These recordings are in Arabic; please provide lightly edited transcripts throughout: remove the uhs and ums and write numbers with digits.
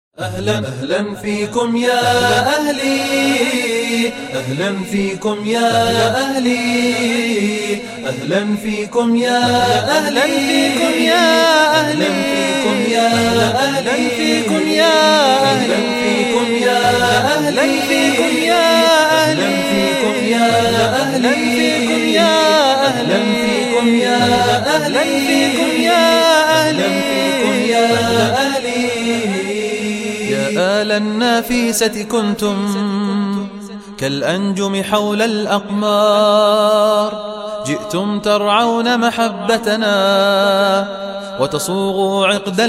أهلا أهلا فيكم يا أهلي، أهلا فيكم يا أهلي، أهلا فيكم يا أهلا فيكم يا أهلا فيكم يا أهلا فيكم يا أهلا فيكم يا أهلا فيكم يا أهلا فيكم يا أهلا فيكم يا أهلا فيكم يا أهلا فيكم يا أهلا فيكم يا أهلي. آل النافسة كنتم كالأنجم حول الأقمار، جئتم ترعون محبتنا وتصوغوا عقد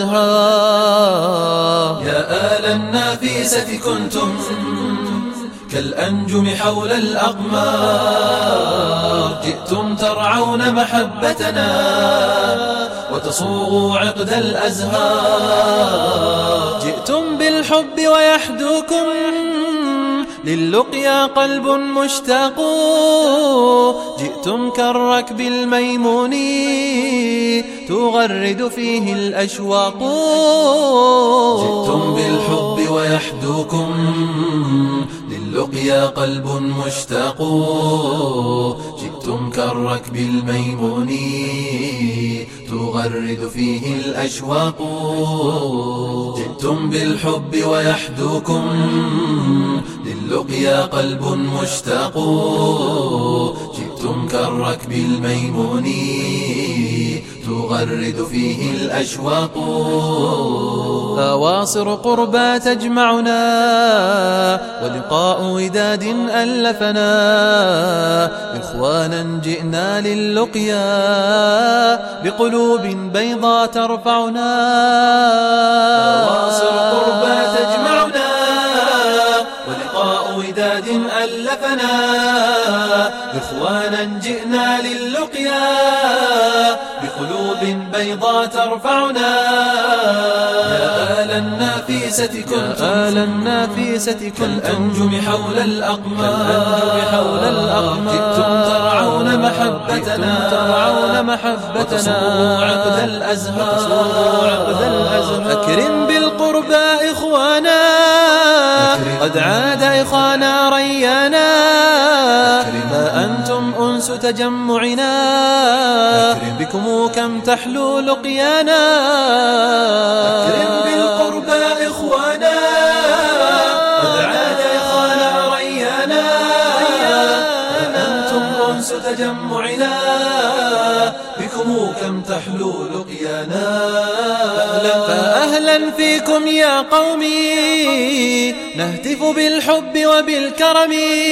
الأزهار. يا آل النافسة كنتم كالأنجم حول الأقمار، جئتم ترعون محبتنا وتصوغوا عقد الأزهار. جئتم بالحب ويحدوكم للقيا قلب مشتاق، جئتم كالركب الميمون تغرد فيه الأشواق. جئتم بالحب ويحدوكم للقيا قلب مشتاق، جئتم كالركب الميمون تغرد فيه الأشواق. جئتم بالحب ويحدوكم للقيا قلب مشتاق، جئتم كالركب الميمون تغرد فيه الأشواق. أواصر قربى تجمعنا ولقاء وداد ألفنا، إخوانا جئنا للقيا بقلوب بيضاء ترفعنا. أواصر قربى تجمعنا ولقاء وداد ألفنا، إخوانا جئنا للقيا بقلوب بيضاء ترفعنا. يا آل النافسة كنتم كالأنجم حول الأقمار، جئتم ترعون محبتنا وتصوغوا عقد الأزهار. أكرم بالقربى إخوانا، قد عاد إخانا ريانا، فأنتم أنس تجمعنا، بكم كم تحلو لقيانا. أكرم بالقربى إخوانا، قد عاد إخانا ريانا، فأنتم أنس تجمعنا، بكم كم تحلو لقيانا. فأهلا فيكم يا قومي، نهتف بالحب وبالكرم.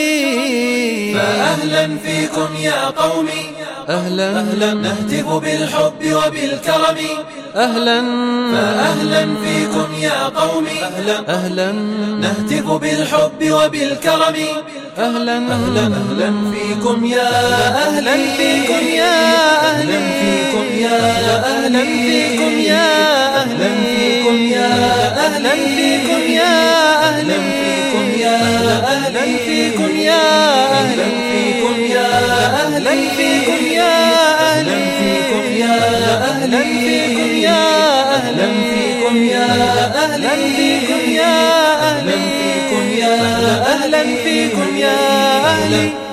فأهلا فيكم يا قومي، أهلا نهتف بالحب وبالكرم. أهلا فأهلا فيكم يا قومي، أهلا نهتف بالحب وبالكرم. أهلا أهلا فيكم يا أهلا فيكم يا أهلا فيكم يا أهلا فيكم يا أهلا فيكم يا أهلا فيكم يا أهلا فيكم يا أهلا فيكم يا أهلا فيكم يا أهلا فيكم يا أهلا فيكم يا أهلا فيكم يا أهلا فيكم يا أهلا فيكم يا أهلا فيكم يا أهلا فيكم يا أهلي.